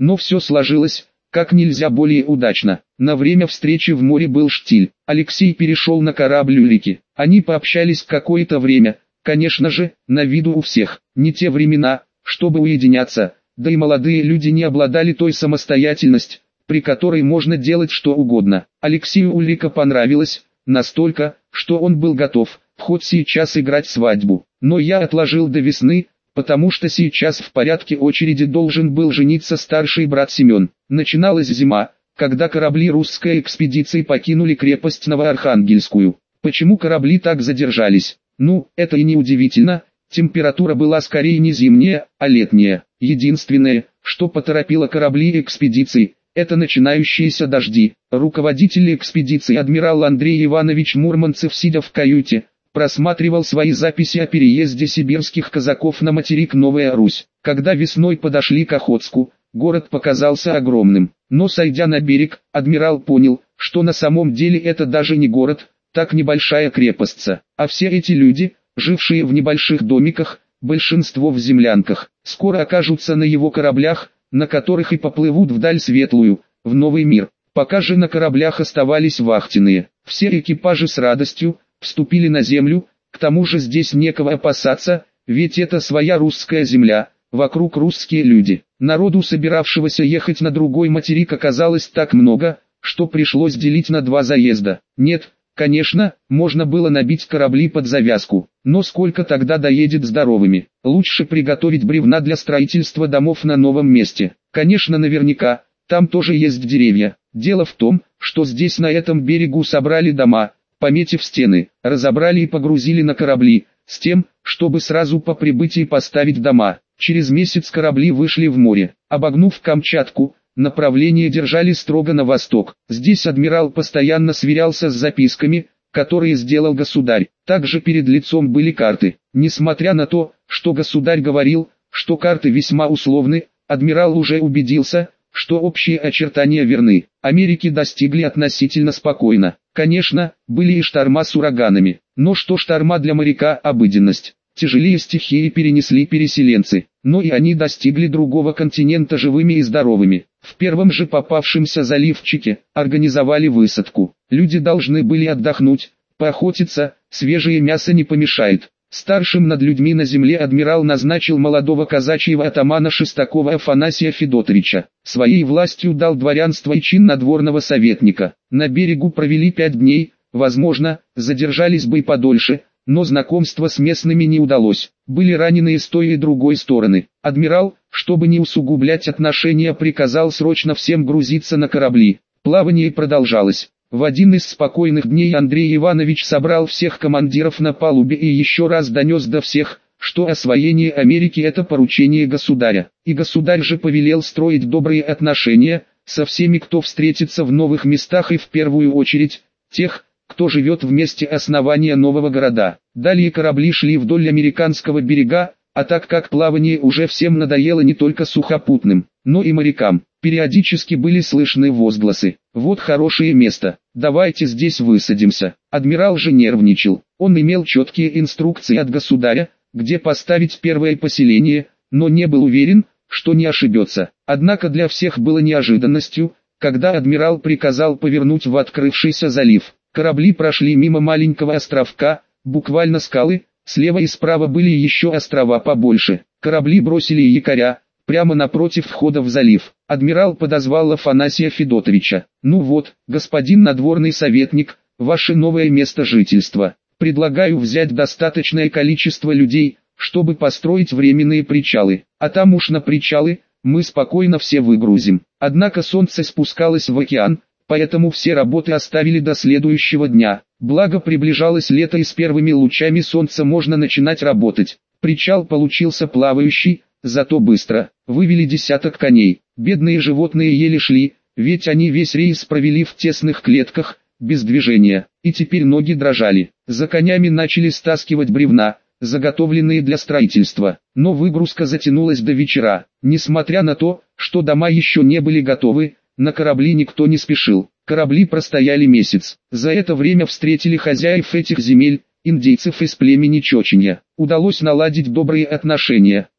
Но все сложилось как нельзя более удачно. На время встречи в море был штиль. Алексей перешел на корабль Улики. Они пообщались какое-то время, конечно же, на виду у всех. Не те времена, чтобы уединяться, да и молодые люди не обладали той самостоятельностью, при которой можно делать что угодно. Алексею Улика понравилась, настолько, что он был готов, хоть сейчас играть свадьбу. Но я отложил до весны, потому что сейчас в порядке очереди должен был жениться старший брат Семен. Начиналась зима, когда корабли русской экспедиции покинули крепость Новоархангельскую. Почему корабли так задержались? Ну, это и не удивительно, температура была скорее не зимняя, а летняя. Единственное, что поторопило корабли экспедиции, это начинающиеся дожди. Руководитель экспедиции адмирал Андрей Иванович Мурманцев, сидя в каюте, просматривал свои записи о переезде сибирских казаков на материк Новая Русь. Когда весной подошли к Охотску, город показался огромным. Но сойдя на берег, адмирал понял, что на самом деле это даже не город, так небольшая крепостца, а все эти люди, жившие в небольших домиках, большинство в землянках, скоро окажутся на его кораблях, на которых и поплывут вдаль светлую, в новый мир. Пока же на кораблях оставались вахтенные, все экипажи с радостью вступили на землю, к тому же здесь некого опасаться, ведь это своя русская земля, вокруг русские люди. Народу, собиравшегося ехать на другой материк, оказалось так много, что пришлось делить на два заезда. Нет, конечно, можно было набить корабли под завязку, но сколько тогда доедет здоровыми? Лучше приготовить бревна для строительства домов на новом месте. Конечно, наверняка, там тоже есть деревья. Дело в том, что здесь на этом берегу собрали дома, пометив стены, разобрали и погрузили на корабли, с тем, чтобы сразу по прибытии поставить дома. Через месяц корабли вышли в море. Обогнув Камчатку, направление держали строго на восток. Здесь адмирал постоянно сверялся с записками, которые сделал государь. Также перед лицом были карты. Несмотря на то, что государь говорил, что карты весьма условны, адмирал уже убедился, что общие очертания верны. Америки достигли относительно спокойно. Конечно, были и шторма с ураганами, но что шторма для моряка – обыденность. Тяжелее стихии перенесли переселенцы, но и они достигли другого континента живыми и здоровыми. В первом же попавшемся заливчике организовали высадку. Люди должны были отдохнуть, поохотиться, свежее мясо не помешает. Старшим над людьми на земле адмирал назначил молодого казачьего атамана Шестакова Афанасия Федотовича. Своей властью дал дворянство и чин надворного советника. На берегу провели 5 дней, возможно, задержались бы и подольше, но знакомство с местными не удалось. Были раненые с той и другой стороны. Адмирал, чтобы не усугублять отношения, приказал срочно всем грузиться на корабли. Плавание продолжалось. В один из спокойных дней Андрей Иванович собрал всех командиров на палубе и еще раз донес до всех, что освоение Америки – это поручение государя. И государь же повелел строить добрые отношения со всеми, кто встретится в новых местах, и в первую очередь тех, кто живет в месте основания нового города. Далее корабли шли вдоль американского берега, а так как плавание уже всем надоело не только сухопутным, но и морякам, периодически были слышны возгласы: «Вот хорошее место, давайте здесь высадимся». Адмирал же нервничал, он имел четкие инструкции от государя, где поставить первое поселение, но не был уверен, что не ошибется. Однако для всех было неожиданностью, когда адмирал приказал повернуть в открывшийся залив. Корабли прошли мимо маленького островка, буквально скалы, слева и справа были еще острова побольше. Корабли бросили якоря прямо напротив входа в залив. Адмирал подозвал Афанасия Федотовича. «Ну вот, господин надворный советник, ваше новое место жительства. Предлагаю взять достаточное количество людей, чтобы построить временные причалы, а там уж на причалы мы спокойно все выгрузим». Однако солнце спускалось в океан, поэтому все работы оставили до следующего дня. Благо приближалось лето, и с первыми лучами солнца можно начинать работать. Причал получился плавающий, зато быстро. Вывели десяток коней. Бедные животные еле шли, ведь они весь рейс провели в тесных клетках, без движения, и теперь ноги дрожали. За конями начали стаскивать бревна, заготовленные для строительства, но выгрузка затянулась до вечера. Несмотря на то, что дома еще не были готовы, на корабли никто не спешил. Корабли простояли месяц. За это время встретили хозяев этих земель, индейцев из племени Чоченья. Удалось наладить добрые отношения.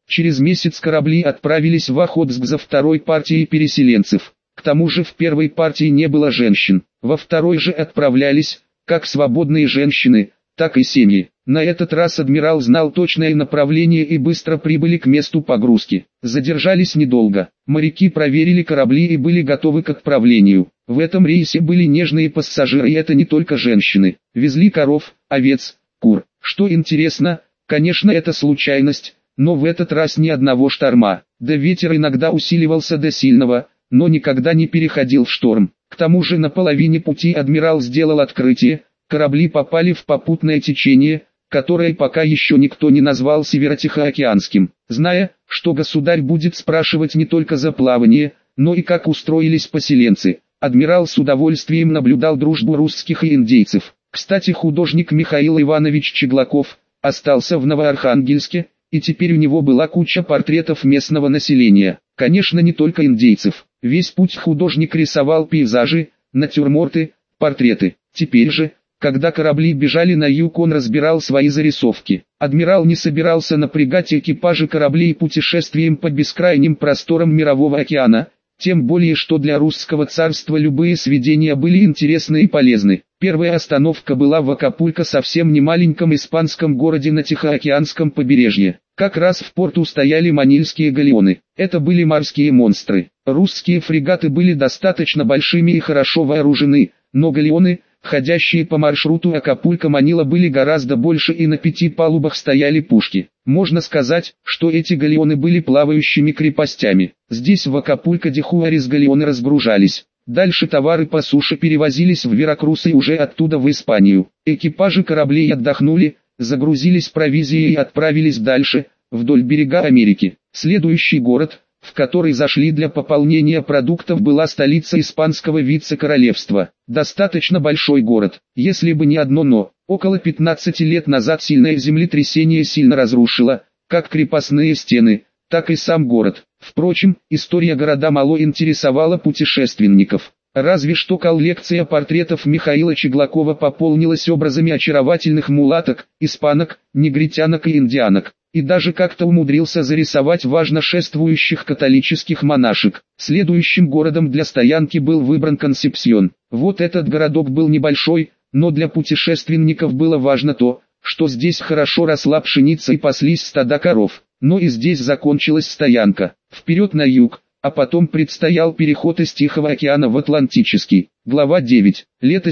Через месяц корабли отправились в Охотск за второй партией переселенцев. К тому же в первой партии не было женщин, во второй же отправлялись, как свободные женщины, так и семьи. На этот раз адмирал знал точное направление и быстро прибыли к месту погрузки. Задержались недолго. Моряки проверили корабли и были готовы к отправлению. В этом рейсе были нежные пассажиры, и это не только женщины. Везли коров, овец, кур. Что интересно, конечно, это случайность, но в этот раз ни одного шторма. Да ветер иногда усиливался до сильного, но никогда не переходил в шторм. К тому же на половине пути адмирал сделал открытие: корабли попали в попутное течение, которое пока еще никто не назвал Северо-Тихоокеанским. Зная, что государь будет спрашивать не только за плавание, но и как устроились поселенцы, адмирал с удовольствием наблюдал дружбу русских и индейцев. Кстати, художник Михаил Иванович Чеглаков остался в Новоархангельске, и теперь у него была куча портретов местного населения. Конечно, не только индейцев. Весь путь художник рисовал пейзажи, натюрморты, портреты. Теперь же, когда корабли бежали на юг, он разбирал свои зарисовки. Адмирал не собирался напрягать экипажи кораблей путешествием по бескрайним просторам Мирового океана, тем более что для русского царства любые сведения были интересны и полезны. Первая остановка была в Акапулько, совсем не маленьком испанском городе на Тихоокеанском побережье. Как раз в порту стояли манильские галеоны. Это были морские монстры. Русские фрегаты были достаточно большими и хорошо вооружены, но галеоны, ходящие по маршруту Акапулько-Манила, были гораздо больше, и на 5 палубах стояли пушки. Можно сказать, что эти галеоны были плавающими крепостями. Здесь в Акапулько-де-Хуарес галеоны разгружались. Дальше товары по суше перевозились в Веракрус и уже оттуда в Испанию. Экипажи кораблей отдохнули, загрузились провизией и отправились дальше, вдоль берега Америки. Следующий город, в который зашли для пополнения продуктов, была столица испанского вице-королевства. Достаточно большой город, если бы не одно но. Около 15 лет назад сильное землетрясение сильно разрушило, как крепостные стены, так и сам город. Впрочем, история города мало интересовала путешественников. Разве что коллекция портретов Михаила Чеглакова пополнилась образами очаровательных мулаток, испанок, негритянок и индианок. И даже как-то умудрился зарисовать важно шествующих католических монашек. Следующим городом для стоянки был выбран Консепсьон. Вот этот городок был небольшой, но для путешественников было важно то, что здесь хорошо росла пшеница и паслись стада коров. Но и здесь закончилась стоянка. Вперед на юг, а потом предстоял переход из Тихого океана в Атлантический. Глава 9. Лето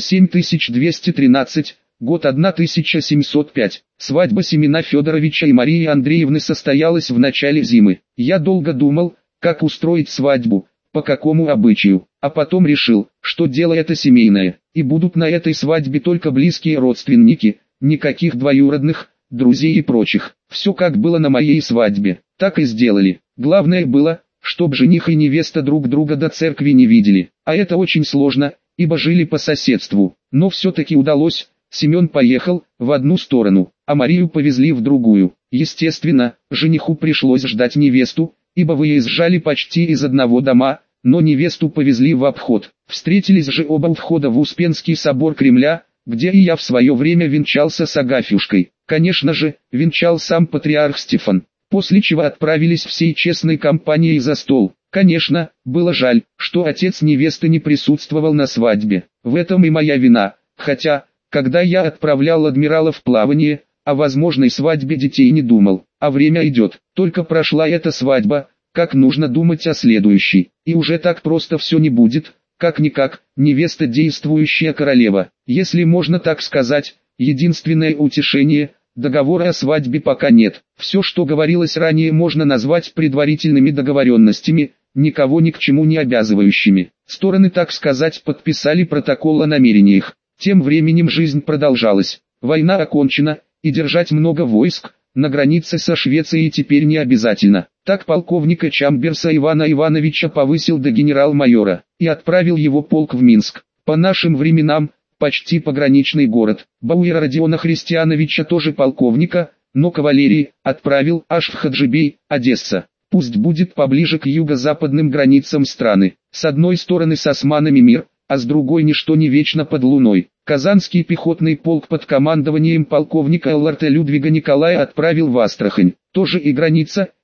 7213. Год 1705. Свадьба Семена Федоровича и Марии Андреевны состоялась в начале зимы. Я долго думал, как устроить свадьбу, по какому обычаю, а потом решил, что дело это семейное, и будут на этой свадьбе только близкие родственники, никаких двоюродных, друзей и прочих. Все как было на моей свадьбе, так и сделали. Главное было, чтоб жених и невеста друг друга до церкви не видели, а это очень сложно, ибо жили по соседству, но все-таки удалось. Семен поехал в одну сторону, а Марию повезли в другую. Естественно, жениху пришлось ждать невесту, ибо выезжали почти из одного дома, но невесту повезли в обход. Встретились же оба у входа в Успенский собор Кремля, где и я в свое время венчался с Агафьюшкой. Конечно же, венчал сам патриарх Стефан, после чего отправились всей честной компанией за стол. Конечно, было жаль, что отец невесты не присутствовал на свадьбе. В этом и моя вина, хотя, когда я отправлял адмирала в плавание, о возможной свадьбе детей не думал. А время идет, только прошла эта свадьба, как нужно думать о следующей. И уже так просто все не будет, как-никак, невеста действующая королева. Если можно так сказать, единственное утешение, договора о свадьбе пока нет. Все, что говорилось ранее, можно назвать предварительными договоренностями, никого ни к чему не обязывающими. Стороны, так сказать, подписали протокол о намерениях. Тем временем жизнь продолжалась. Война окончена, и держать много войск на границе со Швецией теперь не обязательно. Так полковника Чамберса Ивана Ивановича повысил до генерал-майора и отправил его полк в Минск. По нашим временам, почти пограничный город. Бауэра Родиона Христиановича, тоже полковника, но кавалерии, отправил аж в Хаджибей, Одесса. Пусть будет поближе к юго-западным границам страны. С одной стороны с османами мир, а с другой ничто не вечно под луной. Казанский пехотный полк под командованием полковника Элларта Людвига Николая отправил в Астрахань. Тоже и граница,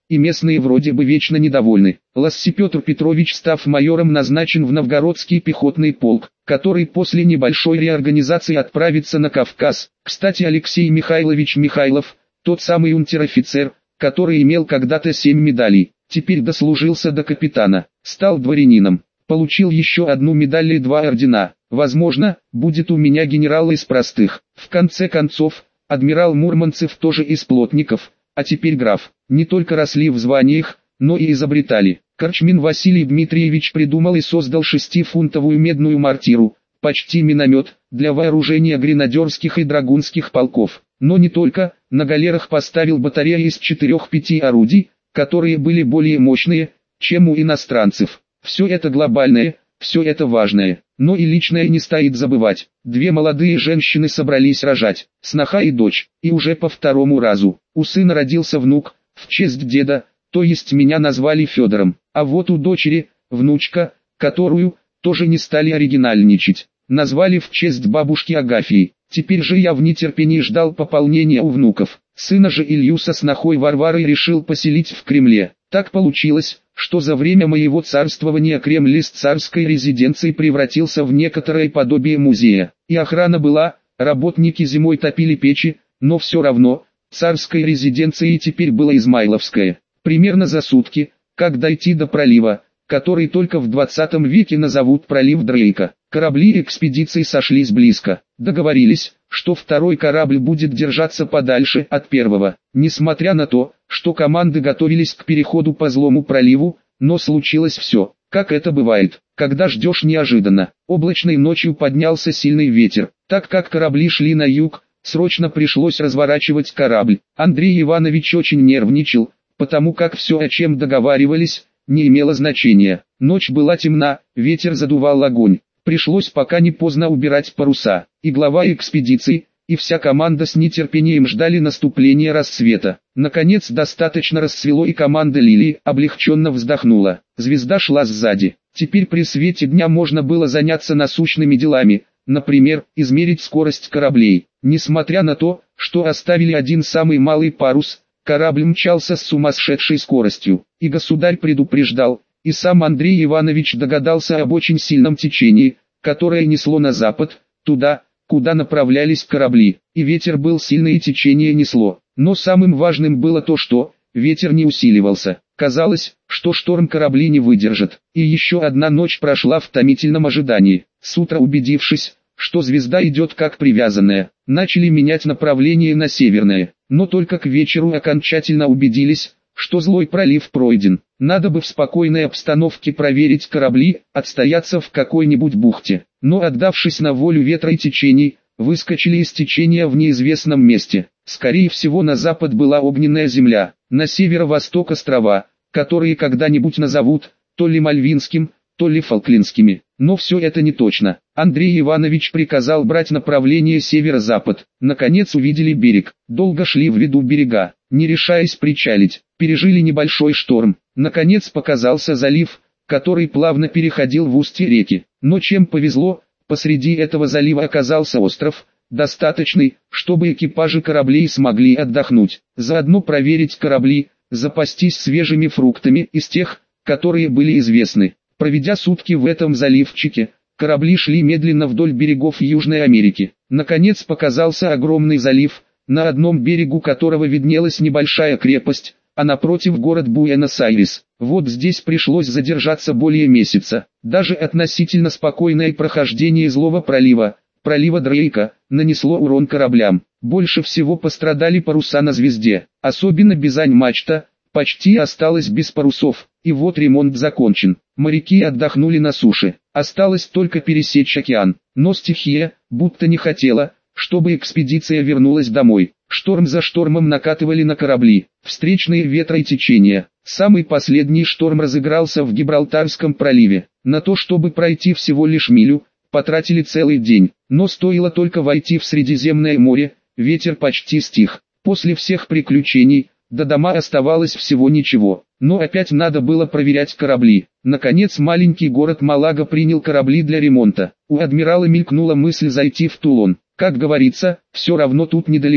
и местные вроде бы вечно недовольны. Ласси Петр Петрович, став майором, назначен в Новгородский пехотный полк, который после небольшой реорганизации отправится на Кавказ. Кстати, Алексей Михайлович Михайлов, тот самый унтер-офицер, который имел когда-то 7 медалей, теперь дослужился до капитана, стал дворянином, получил еще одну медаль и 2 ордена. Возможно, будет у меня генерал из простых. В конце концов, адмирал Мурманцев тоже из плотников, а теперь граф. Не только росли в званиях, но и изобретали. Корчмин Василий Дмитриевич придумал и создал 6-фунтовую медную мортиру, почти миномет, для вооружения гренадерских и драгунских полков. Но не только, на галерах поставил батареи из 4-5 орудий, которые были более мощные, чем у иностранцев. Все это глобальное, все это важное, но и личное не стоит забывать. 2 молодые женщины собрались рожать, сноха и дочь, и уже по 2-му разу. У сына родился внук, в честь деда, то есть меня назвали Федором, а вот у дочери, внучка, которую, тоже не стали оригинальничать, назвали в честь бабушки Агафьи. Теперь же я в нетерпении ждал пополнения у внуков. Сына же Илью со снохой Варварой решил поселить в Кремле. Так получилось, что за время моего царствования Кремль из царской резиденции превратился в некоторое подобие музея. И охрана была, работники зимой топили печи, но все равно, царской резиденцией теперь была Измайловская. Примерно за сутки, как дойти до пролива, который только в 20 веке назовут пролив Дрейка. Корабли экспедиции сошлись близко, договорились, что второй корабль будет держаться подальше от первого. Несмотря на то, что команды готовились к переходу по злому проливу, но случилось все, как это бывает, когда ждешь неожиданно. Облачной ночью поднялся сильный ветер, так как корабли шли на юг, срочно пришлось разворачивать корабль. Андрей Иванович очень нервничал, потому как все, о чем договаривались, не имело значения. Ночь была темна, ветер задувал огонь. Пришлось пока не поздно убирать паруса, и глава экспедиции, и вся команда с нетерпением ждали наступления рассвета. Наконец достаточно рассвело, и команда Лилии облегченно вздохнула. Звезда шла сзади. Теперь при свете дня можно было заняться насущными делами, например, измерить скорость кораблей. Несмотря на то, что оставили один самый малый парус, корабль мчался с сумасшедшей скоростью, и государь предупреждал, и сам Андрей Иванович догадался об очень сильном течении, которое несло на запад, туда, куда направлялись корабли, и ветер был сильный и течение несло. Но самым важным было то, что ветер не усиливался. Казалось, что шторм корабли не выдержит, и еще одна ночь прошла в томительном ожидании. С утра, убедившись, что звезда идет как привязанная, начали менять направление на северное, но только к вечеру окончательно убедились, что злой пролив пройден. Надо бы в спокойной обстановке проверить корабли, отстояться в какой-нибудь бухте. Но отдавшись на волю ветра и течений, выскочили из течения в неизвестном месте. Скорее всего, на запад была огненная земля, на северо-восток острова, которые когда-нибудь назовут то ли Мальвинским, то ли Фолклендскими. Но все это не точно. Андрей Иванович приказал брать направление северо-запад. Наконец увидели берег. Долго шли в виду берега, не решаясь причалить. Пережили небольшой шторм. Наконец показался залив, который плавно переходил в устье реки. Но чем повезло, посреди этого залива оказался остров, достаточный, чтобы экипажи кораблей смогли отдохнуть. Заодно проверить корабли, запастись свежими фруктами из тех, которые были известны. Проведя сутки в этом заливчике, корабли шли медленно вдоль берегов Южной Америки. Наконец показался огромный залив, на одном берегу которого виднелась небольшая крепость, а напротив город Буэнос-Айрес. Вот здесь пришлось задержаться более месяца. Даже относительно спокойное прохождение злого пролива Дрейка, нанесло урон кораблям. Больше всего пострадали паруса на звезде, особенно Бизань-мачта, почти осталась без парусов, и вот ремонт закончен. Моряки отдохнули на суше, осталось только пересечь океан, но стихия, будто не хотела, чтобы экспедиция вернулась домой. Шторм за штормом накатывали на корабли, встречные ветра и течения. Самый последний шторм разыгрался в Гибралтарском проливе. На то, чтобы пройти всего лишь милю, потратили целый день, но стоило только войти в Средиземное море, ветер почти стих. После всех приключений, до дома оставалось всего ничего, но опять надо было проверять корабли. Наконец маленький город Малага принял корабли для ремонта. У адмирала мелькнула мысль зайти в Тулон. Как говорится, все равно тут недалеко.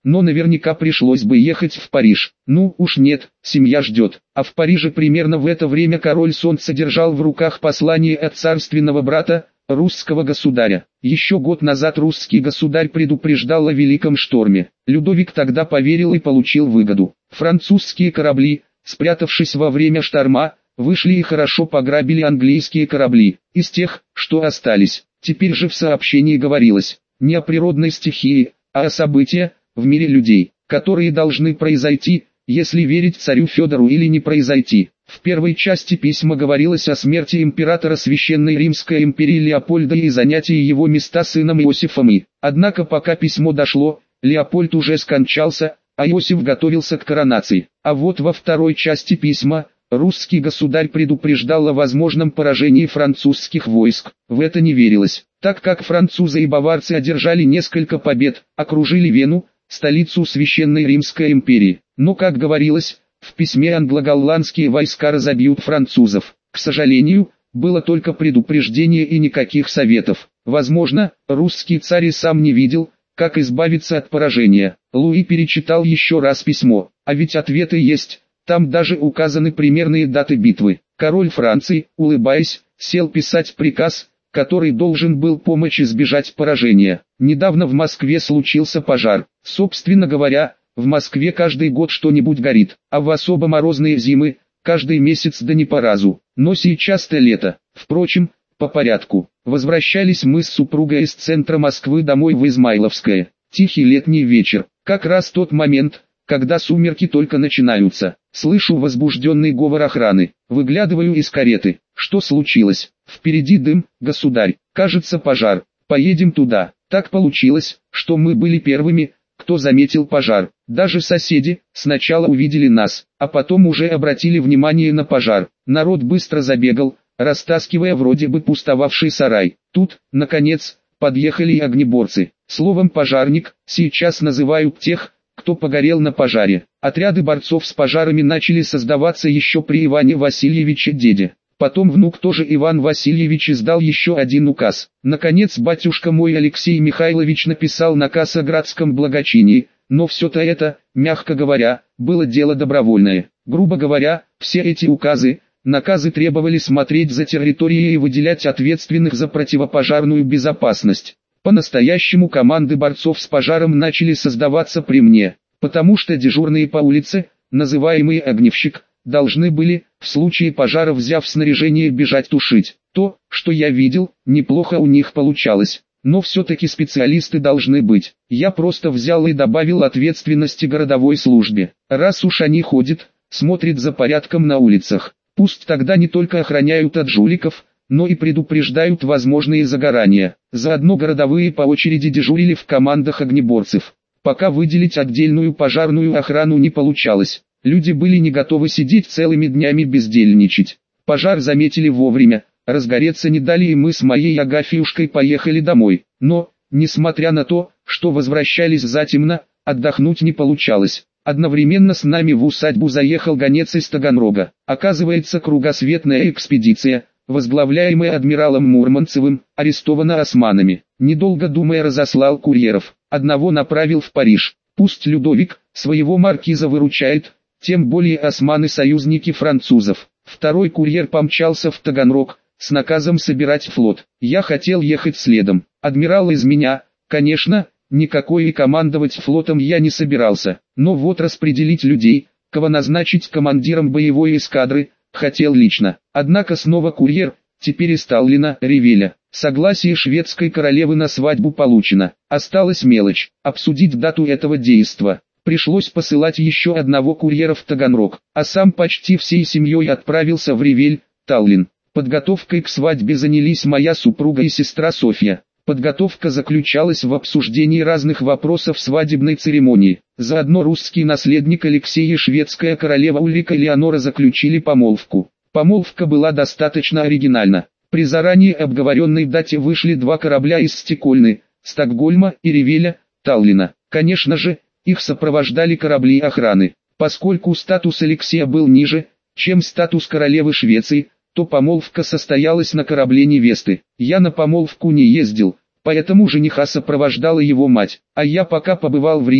но наверняка пришлось бы ехать в Париж. Ну уж нет, семья ждет. А в Париже примерно в это время король Солнца держал в руках послание от царственного брата, русского государя. Еще год назад русский государь предупреждал о великом шторме. Людовик тогда поверил и получил выгоду. Французские корабли, спрятавшись во время шторма, вышли и хорошо пограбили английские корабли, из тех, что остались. Теперь же в сообщении говорилось не о природной стихии, а о событиях в мире людей, которые должны произойти, если верить царю Федору, или не произойти. В первой части письма говорилось о смерти императора Священной Римской империи Леопольда и занятии его места сыном Иосифом И. Однако пока письмо дошло, Леопольд уже скончался, а Иосиф готовился к коронации. А вот во второй части письма русский государь предупреждал о возможном поражении французских войск. В это не верилось, так как французы и баварцы одержали несколько побед, окружили Вену, столицу Священной Римской империи. Но, как говорилось, в письме англо-голландские войска разобьют французов. К сожалению, было только предупреждение и никаких советов. Возможно, русский царь и сам не видел, как избавиться от поражения. Луи перечитал еще раз письмо, а ведь ответы есть, там даже указаны примерные даты битвы. Король Франции, улыбаясь, сел писать приказ, который должен был помочь избежать поражения. Недавно в Москве случился пожар. Собственно говоря, в Москве каждый год что-нибудь горит, а в особо морозные зимы, каждый месяц да не по разу. Но сейчас-то лето. Впрочем, по порядку. Возвращались мы с супругой из центра Москвы домой в Измайловское. Тихий летний вечер. Как раз тот момент, когда сумерки только начинаются. Слышу возбужденный говор охраны. Выглядываю из кареты. Что случилось? Впереди дым, государь. Кажется, пожар. Поедем туда. Так получилось, что мы были первыми, кто заметил пожар. Даже соседи сначала увидели нас, а потом уже обратили внимание на пожар. Народ быстро забегал, растаскивая вроде бы пустовавший сарай. Тут, наконец, подъехали и огнеборцы. Словом, пожарник сейчас называют тех, кто погорел на пожаре. Отряды борцов с пожарами начали создаваться еще при Иване Васильевиче деде. Потом внук тоже Иван Васильевич издал еще один указ. Наконец батюшка мой Алексей Михайлович написал наказ о градском благочинии, но все-то это, мягко говоря, было дело добровольное. Грубо говоря, все эти наказы требовали смотреть за территорией и выделять ответственных за противопожарную безопасность. По-настоящему команды борцов с пожаром начали создаваться при мне, потому что дежурные по улице, называемые огневщик, должны были, в случае пожара взяв снаряжение, бежать тушить. То, что я видел, неплохо у них получалось, но все-таки специалисты должны быть. Я просто взял и добавил ответственности городовой службе. Раз уж они ходят, смотрят за порядком на улицах, пусть тогда не только охраняют от жуликов, но и предупреждают возможные загорания. Заодно городовые по очереди дежурили в командах огнеборцев. Пока выделить отдельную пожарную охрану не получалось. Люди были не готовы сидеть целыми днями бездельничать. Пожар заметили вовремя, разгореться не дали, и мы с моей Агафьюшкой поехали домой. Но, несмотря на то, что возвращались затемно, отдохнуть не получалось. Одновременно с нами в усадьбу заехал гонец из Таганрога. Оказывается, кругосветная экспедиция, возглавляемая адмиралом Мурманцевым, арестована османами. Недолго думая, разослал курьеров. Одного направил в Париж. Пусть Людовик своего маркиза выручает, тем более османы союзники французов. Второй курьер помчался в Таганрог, с наказом собирать флот. Я хотел ехать следом. Адмирал из меня, конечно, никакой, и командовать флотом я не собирался. Но вот распределить людей, кого назначить командиром боевой эскадры, хотел лично. Однако снова курьер, теперь из Таллина, Ревеля. Согласие шведской королевы на свадьбу получено. Осталась мелочь, обсудить дату этого действа. Пришлось посылать еще одного курьера в Таганрог, а сам почти всей семьей отправился в Ревель, Таллин. Подготовкой к свадьбе занялись моя супруга и сестра Софья. Подготовка заключалась в обсуждении разных вопросов свадебной церемонии. Заодно русский наследник Алексей и шведская королева Ульрика Леонора заключили помолвку. Помолвка была достаточно оригинальна. При заранее обговоренной дате вышли два корабля из Стокгольма, Стокгольма и Ревеля, Таллина. Конечно же, их сопровождали корабли охраны. Поскольку статус Алексея был ниже, чем статус королевы Швеции, то помолвка состоялась на корабле невесты. Я на помолвку не ездил, поэтому жениха сопровождала его мать, а я пока побывал в Риге,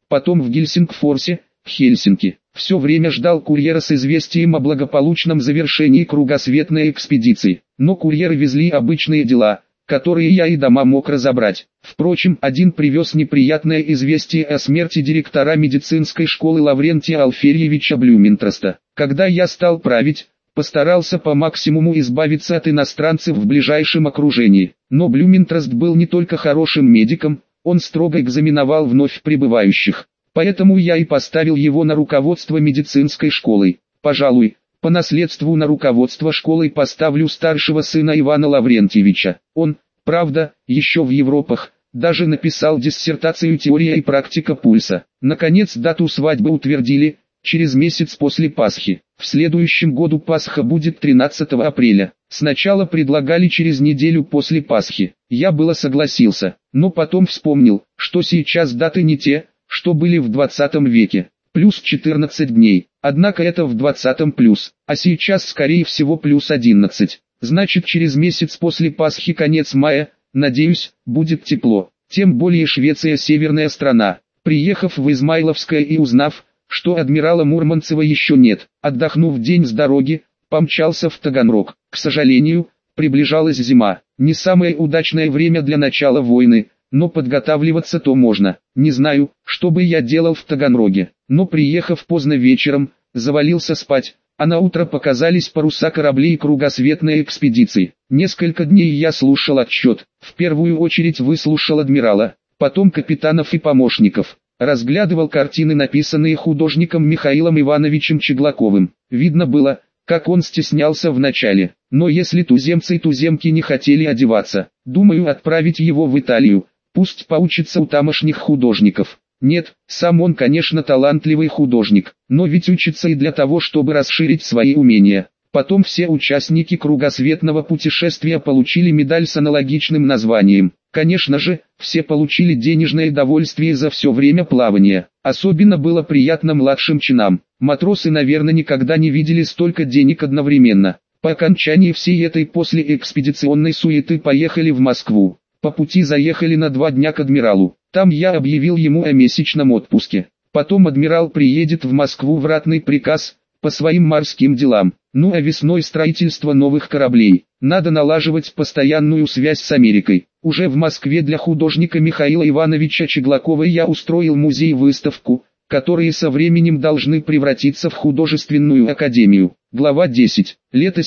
потом в Гельсингфорсе, Хельсинки. Все время ждал курьера с известием о благополучном завершении кругосветной экспедиции. Но курьеры везли обычные дела, которые я и дома мог разобрать. Впрочем, один привез неприятное известие о смерти директора медицинской школы Лаврентия Алферьевича Блюментраста. Когда я стал править, постарался по максимуму избавиться от иностранцев в ближайшем окружении. Но Блюментраст был не только хорошим медиком, он строго экзаменовал вновь прибывающих. Поэтому я и поставил его на руководство медицинской школой. Пожалуй, по наследству на руководство школой поставлю старшего сына Ивана Лаврентьевича. Он, правда, еще в Европах, даже написал диссертацию «Теория и практика пульса». Наконец дату свадьбы утвердили, через месяц после Пасхи. В следующем году Пасха будет 13 апреля. Сначала предлагали через неделю после Пасхи. Я было согласился, но потом вспомнил, что сейчас даты не те, что были в 20 веке. Плюс 14 дней. Однако это в 20-м плюс, а сейчас скорее всего плюс 11. Значит, через месяц после Пасхи, конец мая, надеюсь, будет тепло. Тем более Швеция северная страна. Приехав в Измайловское и узнав, что адмирала Мурманцева еще нет, отдохнув день с дороги, помчался в Таганрог. К сожалению, приближалась зима. Не самое удачное время для начала войны, но подготавливаться-то можно. Не знаю, что бы я делал в Таганроге, но приехав поздно вечером, завалился спать, а на утро показались паруса кораблей кругосветной экспедиции. Несколько дней я слушал отчет, в первую очередь выслушал адмирала, потом капитанов и помощников. Разглядывал картины, написанные художником Михаилом Ивановичем Чеглаковым. Видно было, как он стеснялся вначале, но если туземцы и туземки не хотели одеваться, думаю отправить его в Италию, пусть поучится у тамошних художников. Нет, сам он, конечно, талантливый художник, но ведь учится и для того, чтобы расширить свои умения. Потом все участники кругосветного путешествия получили медаль с аналогичным названием. Конечно же, все получили денежное довольствие за все время плавания. Особенно было приятно младшим чинам. Матросы, наверное, никогда не видели столько денег одновременно. По окончании всей этой послеэкспедиционной суеты поехали в Москву. По пути заехали на 2 дня к адмиралу. Там я объявил ему о месячном отпуске. Потом адмирал приедет в Москву в ратный приказ, по своим морским делам. Ну а весной строительство новых кораблей. Надо налаживать постоянную связь с Америкой. Уже в Москве для художника Михаила Ивановича Чеглакова я устроил музей-выставку, которые со временем должны превратиться в художественную академию. Глава 10. Лето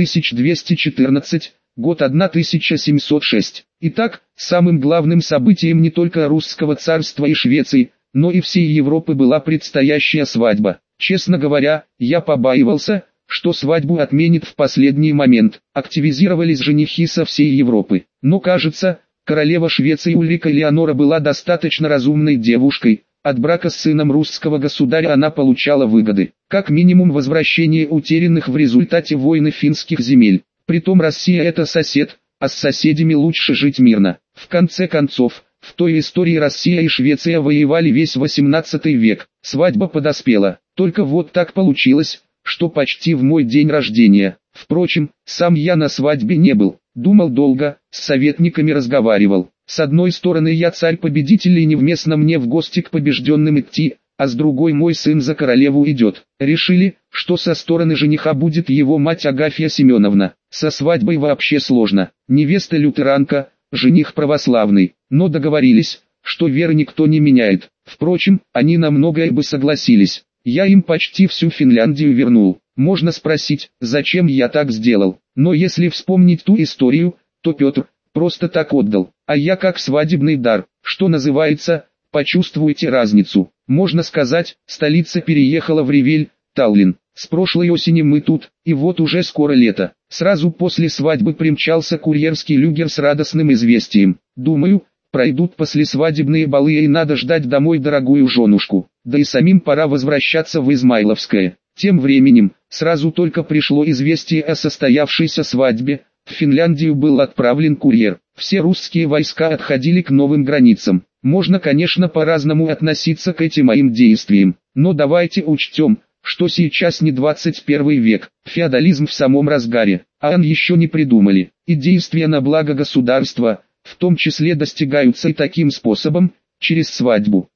7214, год 1706. Итак, самым главным событием не только русского царства и Швеции, но и всей Европы была предстоящая свадьба. Честно говоря, я побаивался, что свадьбу отменит в последний момент. Активизировались женихи со всей Европы. Но кажется, королева Швеции Ульрика Элеонора была достаточно разумной девушкой. От брака с сыном русского государя она получала выгоды. Как минимум возвращение утерянных в результате войны финских земель. Притом Россия это сосед, а с соседями лучше жить мирно. В конце концов, в той истории Россия и Швеция воевали весь 18 век. Свадьба подоспела. Только вот так получилось, что почти в мой день рождения. Впрочем, сам я на свадьбе не был. Думал долго, с советниками разговаривал. С одной стороны я царь-победитель и невместно мне в гости к побежденным идти, а с другой мой сын за королеву идет. Решили, что со стороны жениха будет его мать Агафья Семеновна. Со свадьбой вообще сложно. Невеста лютеранка, жених православный. Но договорились, что веры никто не меняет. Впрочем, они на многое бы согласились. Я им почти всю Финляндию вернул. Можно спросить, зачем я так сделал. Но если вспомнить ту историю, то Петр просто так отдал. А я как свадебный дар, что называется, почувствуйте разницу. Можно сказать, столица переехала в Ревель, Таллин. С прошлой осени мы тут, и вот уже скоро лето. Сразу после свадьбы примчался курьерский люгер с радостным известием. Думаю, пройдут послесвадебные балы и надо ждать домой дорогую женушку. Да и самим пора возвращаться в Измайловское. Тем временем, сразу только пришло известие о состоявшейся свадьбе, в Финляндию был отправлен курьер. Все русские войска отходили к новым границам. Можно, конечно, по-разному относиться к этим моим действиям, но давайте учтем, что сейчас не 21 век, феодализм в самом разгаре, а он еще не придумали, и действия на благо государства, в том числе достигаются и таким способом, через свадьбу.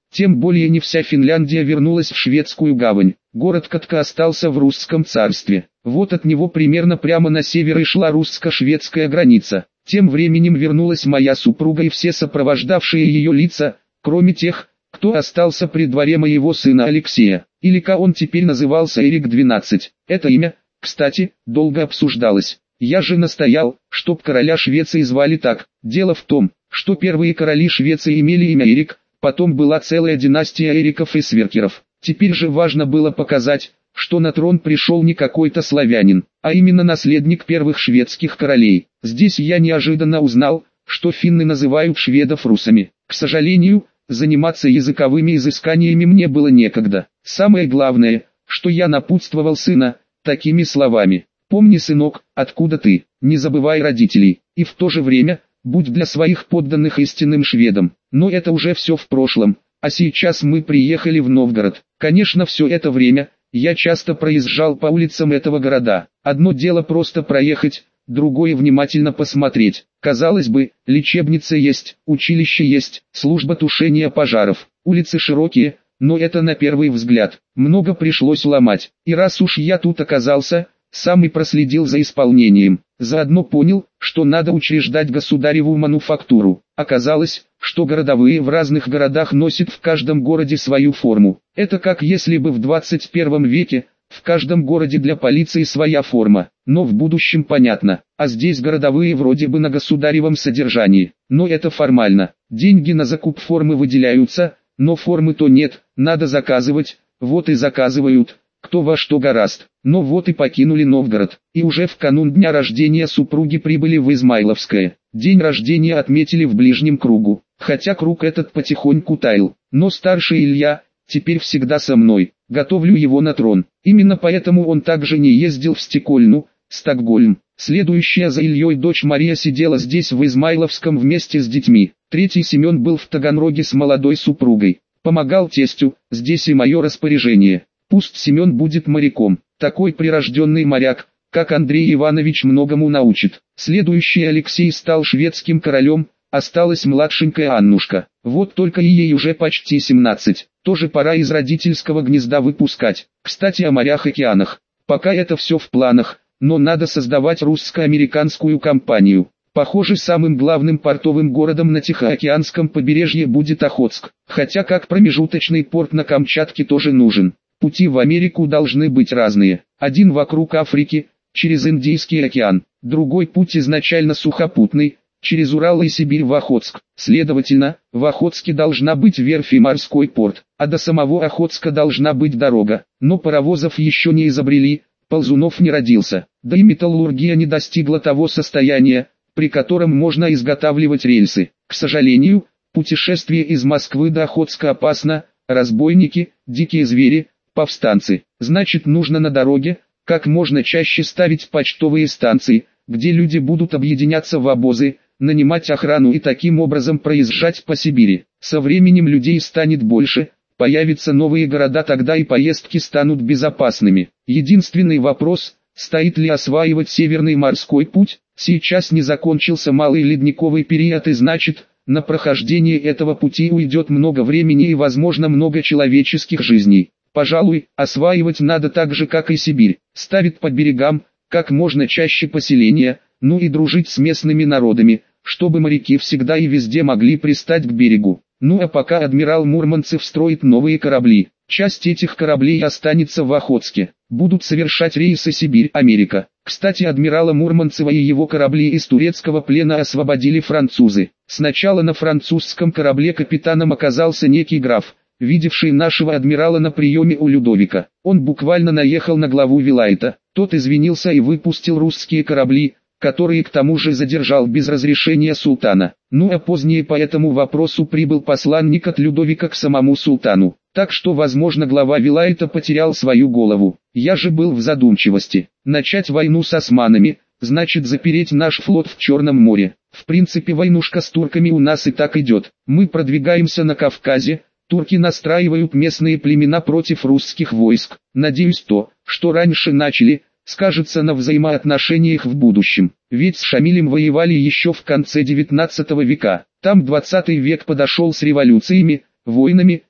Тем более не вся Финляндия вернулась в шведскую гавань. Город Котка остался в русском царстве. Вот от него примерно прямо на север и шла русско-шведская граница. Тем временем вернулась моя супруга и все сопровождавшие ее лица, кроме тех, кто остался при дворе моего сына Алексея, или как он теперь назывался, Эрик XII. Это имя, кстати, долго обсуждалось. Я же настоял, чтоб короля Швеции звали так. Дело в том, что первые короли Швеции имели имя Эрик, потом была целая династия Эриков и Сверкеров. Теперь же важно было показать, что на трон пришел не какой-то славянин, а именно наследник первых шведских королей. Здесь я неожиданно узнал, что финны называют шведов русами. К сожалению, заниматься языковыми изысканиями мне было некогда. Самое главное, что я напутствовал сына такими словами: «Помни, сынок, откуда ты, не забывай родителей, и в то же время, будь для своих подданных истинным шведом». Но это уже все в прошлом, а сейчас мы приехали в Новгород. Конечно, все это время я часто проезжал по улицам этого города. Одно дело просто проехать, другое внимательно посмотреть. Казалось бы, лечебница есть, училище есть, служба тушения пожаров, улицы широкие, но это на первый взгляд. Много пришлось ломать. И раз уж я тут оказался, сам и проследил за исполнением. Заодно понял, что надо учреждать государеву мануфактуру. Оказалось, что городовые в разных городах носят в каждом городе свою форму. Это как если бы в 21 веке в каждом городе для полиции своя форма. Но в будущем понятно, а здесь городовые вроде бы на государевом содержании. Но это формально. Деньги на закуп формы выделяются, но формы-то нет, надо заказывать, вот и заказывают. Кто во что горазд. Но вот и покинули Новгород, и уже в канун дня рождения супруги прибыли в Измайловское. День рождения отметили в ближнем кругу, хотя круг этот потихоньку таял. Но старший Илья теперь всегда со мной, готовлю его на трон. Именно поэтому он также не ездил в Стокгольм, Стокгольм. Следующая за Ильей дочь Мария сидела здесь в Измайловском вместе с детьми. Третий Семен был в Таганроге с молодой супругой. Помогал тестю, здесь и мое распоряжение. Пусть Семен будет моряком, такой прирожденный моряк, как Андрей Иванович, многому научит. Следующий Алексей стал шведским королем, осталась младшенькая Аннушка. Вот только и ей уже почти 17, тоже пора из родительского гнезда выпускать. Кстати, о морях-океанах, пока это все в планах, но надо создавать русско-американскую компанию. Похоже, самым главным портовым городом на Тихоокеанском побережье будет Охотск, хотя как промежуточный порт на Камчатке тоже нужен. Пути в Америку должны быть разные. Один вокруг Африки, через Индийский океан, другой путь изначально сухопутный, через Урал и Сибирь в Охотск. Следовательно, в Охотске должна быть верфь и морской порт, а до самого Охотска должна быть дорога. Но паровозов еще не изобрели, ползунов не родился, да и металлургия не достигла того состояния, при котором можно изготавливать рельсы. К сожалению, путешествие из Москвы до Охотска опасно, разбойники, дикие звери, повстанцы. Значит, нужно на дороге как можно чаще ставить почтовые станции, где люди будут объединяться в обозы, нанимать охрану и таким образом проезжать по Сибири. Со временем людей станет больше, появятся новые города, тогда и поездки станут безопасными. Единственный вопрос, стоит ли осваивать Северный морской путь. Сейчас не закончился малый ледниковый период, и значит, на прохождение этого пути уйдет много времени и возможно много человеческих жизней. Пожалуй, осваивать надо так же, как и Сибирь, ставить по берегам как можно чаще поселения, ну и дружить с местными народами, чтобы моряки всегда и везде могли пристать к берегу. Ну а пока адмирал Мурманцев строит новые корабли, часть этих кораблей останется в Охотске, будут совершать рейсы Сибирь-Америка. Кстати, адмирала Мурманцева и его корабли из турецкого плена освободили французы. Сначала на французском корабле капитаном оказался некий граф, видевший нашего адмирала на приеме у Людовика. Он буквально наехал на главу вилайта, тот извинился и выпустил русские корабли, которые к тому же задержал без разрешения султана. Ну а позднее по этому вопросу прибыл посланник от Людовика к самому султану. Так что, возможно, глава вилайта потерял свою голову. Я же был в задумчивости. Начать войну с османами, значит запереть наш флот в Черном море. В принципе, войнушка с турками у нас и так идет. Мы продвигаемся на Кавказе. Турки настраивают местные племена против русских войск. Надеюсь, то, что раньше начали, скажется на взаимоотношениях в будущем. Ведь с Шамилем воевали еще в конце 19 века. Там 20 век подошел с революциями, войнами,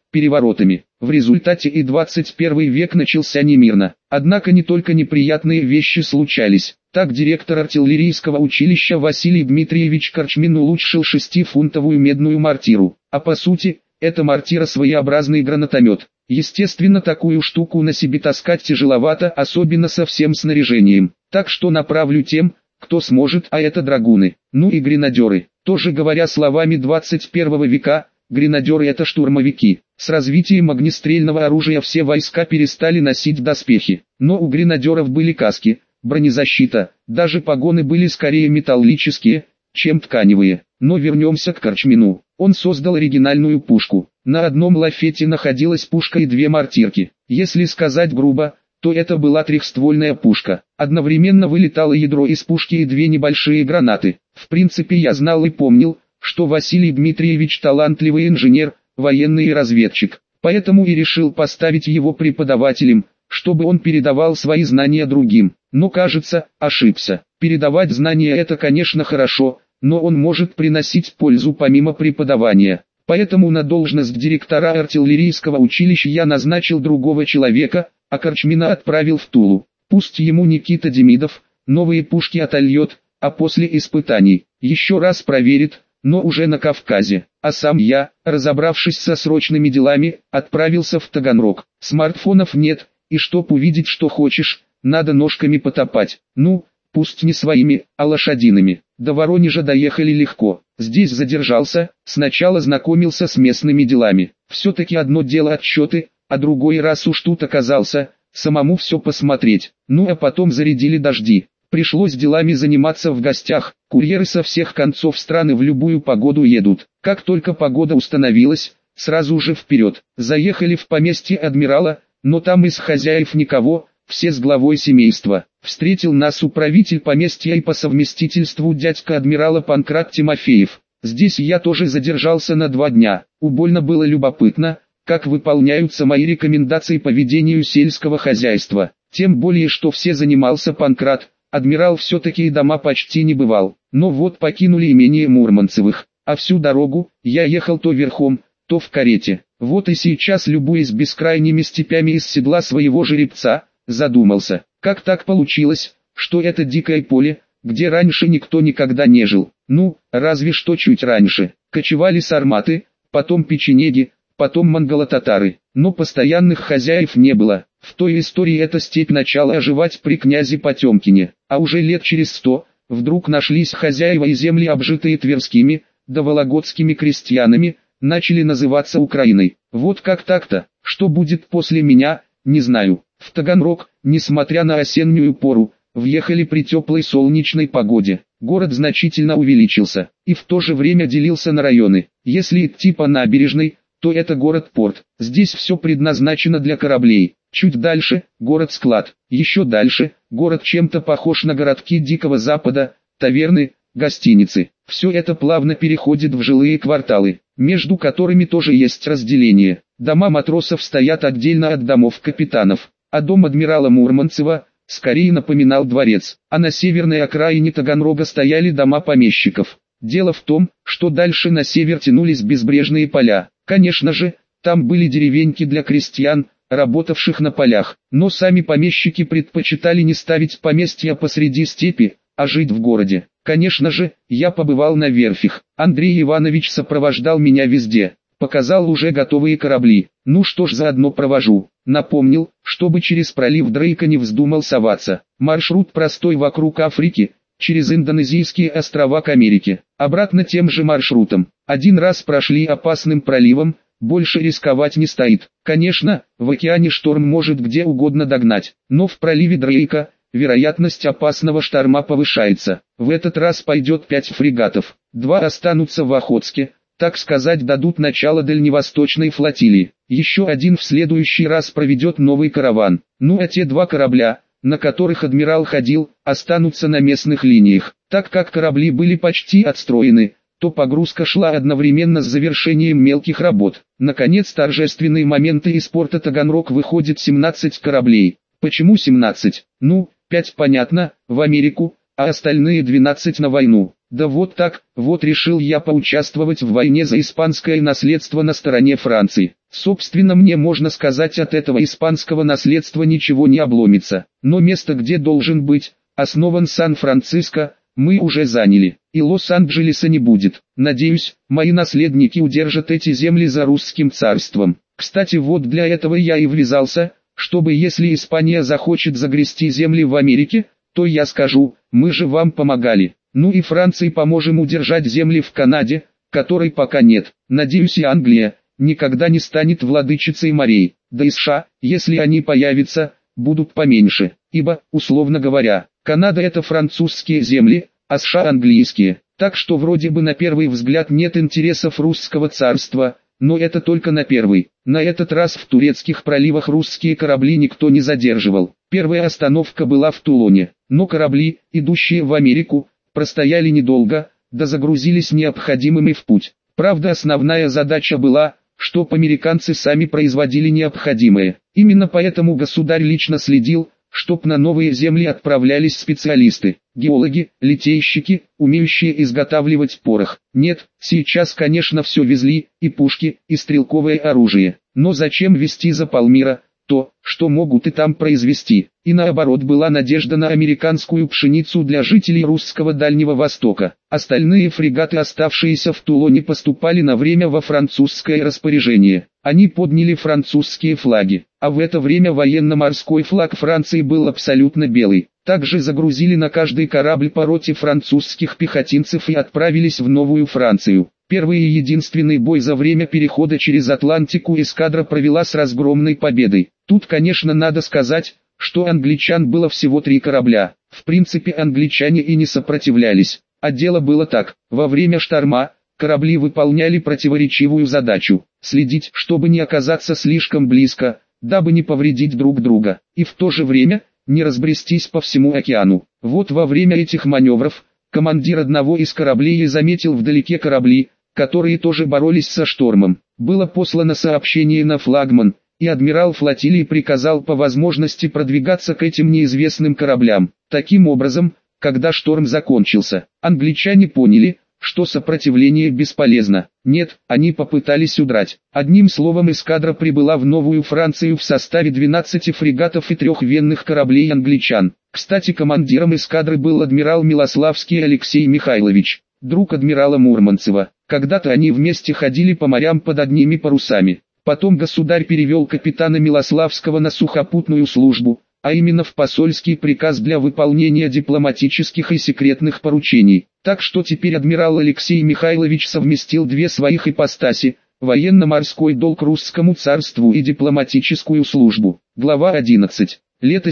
переворотами. В результате и 21 век начался немирно. Однако не только неприятные вещи случались. Так директор артиллерийского училища Василий Дмитриевич Корчмин улучшил 6-фунтовую медную мортиру. А по сути, эта мортира своеобразный гранатомет. Естественно, такую штуку на себе таскать тяжеловато, особенно со всем снаряжением. Так что направлю тем, кто сможет, а это драгуны. Ну и гренадеры. Тоже говоря словами 21 века, гренадеры это штурмовики. С развитием огнестрельного оружия все войска перестали носить доспехи. Но у гренадеров были каски, бронезащита, даже погоны были скорее металлические, чем тканевые. Но вернемся к Корчмину. Он создал оригинальную пушку. На одном лафете находилась пушка и 2 мортирки. Если сказать грубо, то это была трехствольная пушка. Одновременно вылетало ядро из пушки и 2 небольшие гранаты. В принципе, я знал и помнил, что Василий Дмитриевич талантливый инженер, военный и разведчик. Поэтому и решил поставить его преподавателем, чтобы он передавал свои знания другим. Но кажется, ошибся. Передавать знания это, конечно, хорошо, но он может приносить пользу помимо преподавания. Поэтому на должность директора артиллерийского училища я назначил другого человека, а Корчмина отправил в Тулу. Пусть ему Никита Демидов новые пушки отольет, а после испытаний еще раз проверит, но уже на Кавказе. А сам я, разобравшись со срочными делами, отправился в Таганрог. Смартфонов нет, и чтоб увидеть что хочешь, надо ножками потопать. Ну, пусть не своими, а лошадиными. До Воронежа доехали легко. Здесь задержался, сначала знакомился с местными делами. Все-таки одно дело отчеты, а другой раз уж тут оказался, самому все посмотреть. Ну а потом зарядили дожди. Пришлось делами заниматься в гостях. Курьеры со всех концов страны в любую погоду едут. Как только погода установилась, сразу же вперед. Заехали в поместье адмирала, но там из хозяев никого, все с главой семейства. Встретил нас управитель поместья и по совместительству дядька адмирала Панкрат Тимофеев. Здесь я тоже задержался на 2 дня. Убойно было любопытно, как выполняются мои рекомендации по ведению сельского хозяйства. Тем более, что все занимался Панкрат, адмирал все-таки и дома почти не бывал. Но вот покинули имение Мурманцевых, а всю дорогу я ехал то верхом, то в карете. Вот и сейчас, любуясь бескрайними степями из седла своего жеребца, задумался, как так получилось, что это дикое поле, где раньше никто никогда не жил. Ну, разве что чуть раньше. Кочевали сарматы, потом печенеги, потом монголо-татары. Но постоянных хозяев не было. В той истории эта степь начала оживать при князе Потемкине. А уже лет через 100, вдруг нашлись хозяева, и земли, обжитые тверскими, да вологодскими крестьянами, начали называться Украиной. Вот как так-то. Что будет после меня, не знаю. В Таганрог, несмотря на осеннюю пору, въехали при теплой солнечной погоде. Город значительно увеличился, и в то же время делился на районы. Если идти по набережной, то это город-порт. Здесь все предназначено для кораблей. Чуть дальше – город-склад. Еще дальше – город чем-то похож на городки Дикого Запада, таверны, гостиницы. Все это плавно переходит в жилые кварталы, между которыми тоже есть разделение. Дома матросов стоят отдельно от домов капитанов, а дом адмирала Мурманцева скорее напоминал дворец. А на северной окраине Таганрога стояли дома помещиков. Дело в том, что дальше на север тянулись безбрежные поля. Конечно же, там были деревеньки для крестьян, работавших на полях. Но сами помещики предпочитали не ставить поместья посреди степи, а жить в городе. Конечно же, я побывал на верфях. Андрей Иванович сопровождал меня везде. Показал уже готовые корабли. Ну что ж, заодно провожу. Напомнил, чтобы через пролив Дрейка не вздумал соваться. Маршрут простой вокруг Африки, через Индонезийские острова к Америке. Обратно тем же маршрутом. Один раз прошли опасным проливом, больше рисковать не стоит. Конечно, в океане шторм может где угодно догнать, но в проливе Дрейка вероятность опасного шторма повышается. В этот раз пойдет 5 фрегатов. 2 останутся в Охотске, так сказать, дадут начало дальневосточной флотилии. Еще один в следующий раз проведет новый караван. Ну а те 2 корабля, на которых адмирал ходил, останутся на местных линиях. Так как корабли были почти отстроены, то погрузка шла одновременно с завершением мелких работ. Наконец, торжественные моменты, из порта Таганрог выходит 17 кораблей. Почему 17? Ну, 5 понятно, в Америку, а остальные 12 на войну. Да вот так, вот решил я поучаствовать в войне за испанское наследство на стороне Франции. Собственно, мне можно сказать, от этого испанского наследства ничего не обломится. Но место, где должен быть основан Сан-Франциско, мы уже заняли, и Лос-Анджелеса не будет. Надеюсь, мои наследники удержат эти земли за русским царством. Кстати, вот для этого я и ввязался, чтобы если Испания захочет загрести земли в Америке, то я скажу, мы же вам помогали. Ну и Франции поможем удержать земли в Канаде, которой пока нет. Надеюсь, и Англия никогда не станет владычицей морей. Да и США, если они появятся, будут поменьше. Ибо, условно говоря, Канада это французские земли, а США английские. Так что вроде бы на первый взгляд нет интересов русского царства, но это только на первый. На этот раз в турецких проливах русские корабли никто не задерживал. Первая остановка была в Тулоне, но корабли, идущие в Америку, простояли недолго, да загрузились необходимыми в путь. Правда, основная задача была, чтоб американцы сами производили необходимое. Именно поэтому государь лично следил, чтоб на новые земли отправлялись специалисты, геологи, литейщики, умеющие изготавливать порох. Нет, сейчас, конечно, все везли, и пушки, и стрелковое оружие. Но зачем везти за полмира то, что могут и там произвести? И наоборот, была надежда на американскую пшеницу для жителей русского Дальнего Востока. Остальные фрегаты, оставшиеся в Тулоне, поступали на время во французское распоряжение. Они подняли французские флаги, а в это время военно-морской флаг Франции был абсолютно белый. Также загрузили на каждый корабль по роте французских пехотинцев и отправились в Новую Францию. Первый и единственный бой за время перехода через Атлантику эскадра провела с разгромной победой. Тут, конечно, надо сказать, что англичан было всего 3 корабля. В принципе, англичане и не сопротивлялись. А дело было так: во время шторма корабли выполняли противоречивую задачу – следить, чтобы не оказаться слишком близко, дабы не повредить друг друга, и в то же время не разбрестись по всему океану. Вот во время этих маневров командир одного из кораблей заметил вдалеке корабли, которые тоже боролись со штормом. Было послано сообщение на флагман, и адмирал флотилии приказал по возможности продвигаться к этим неизвестным кораблям. Таким образом, когда шторм закончился, англичане поняли, что сопротивление бесполезно. Нет, они попытались удрать. Одним словом, эскадра прибыла в Новую Францию в составе 12 фрегатов и 3 военных кораблей англичан. Кстати, командиром эскадры был адмирал Милославский Алексей Михайлович, друг адмирала Мурманцева. Когда-то они вместе ходили по морям под одними парусами. Потом государь перевел капитана Милославского на сухопутную службу, а именно в посольский приказ для выполнения дипломатических и секретных поручений. Так что теперь адмирал Алексей Михайлович совместил 2 своих ипостаси – военно-морской долг русскому царству и дипломатическую службу. Глава 11. Лето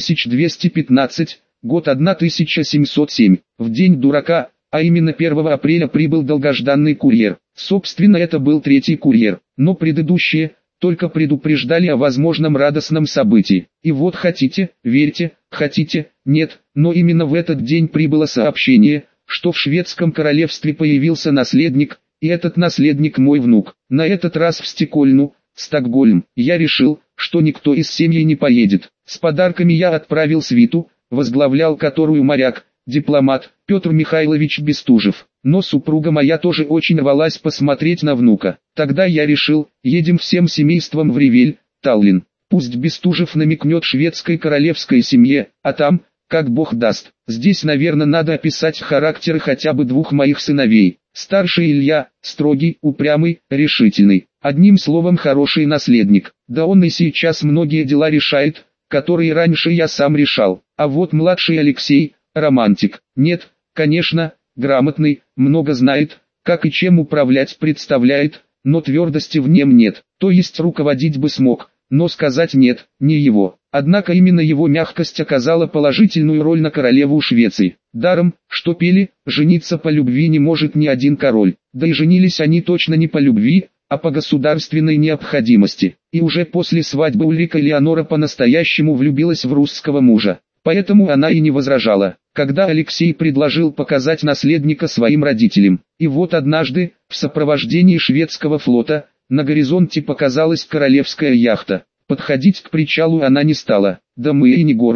7215, год 1707. В день дурака, а именно 1 апреля, прибыл долгожданный курьер. Собственно, это был 3-й курьер, но предыдущие только предупреждали о возможном радостном событии. И вот, хотите, верьте, хотите, нет, но именно в этот день прибыло сообщение, что в шведском королевстве появился наследник, и этот наследник мой внук. На этот раз в Стокгольм. Я решил, что никто из семьи не поедет. С подарками я отправил свиту, возглавлял которую моряк, дипломат, Петр Михайлович Бестужев. Но супруга моя тоже очень рвалась посмотреть на внука. Тогда я решил, едем всем семейством в Ревель, Таллин. Пусть Бестужев намекнет шведской королевской семье, а там, как бог даст. Здесь, наверное, надо описать характеры хотя бы 2 моих сыновей. Старший Илья, строгий, упрямый, решительный. Одним словом, хороший наследник. Да он и сейчас многие дела решает, которые раньше я сам решал. А вот младший Алексей, романтик. Нет, конечно, грамотный, много знает, как и чем управлять представляет, но твердости в нем нет. То есть руководить бы смог, но сказать нет, не его. Однако именно его мягкость оказала положительную роль на королеву Швеции. Даром, что пели, жениться по любви не может ни один король. Да и женились они точно не по любви, а по государственной необходимости. И уже после свадьбы Ульрика Элеонора по-настоящему влюбилась в русского мужа. Поэтому она и не возражала, когда Алексей предложил показать наследника своим родителям. И вот однажды, в сопровождении шведского флота, на горизонте показалась королевская яхта. Подходить к причалу она не стала, да мы и не гордые.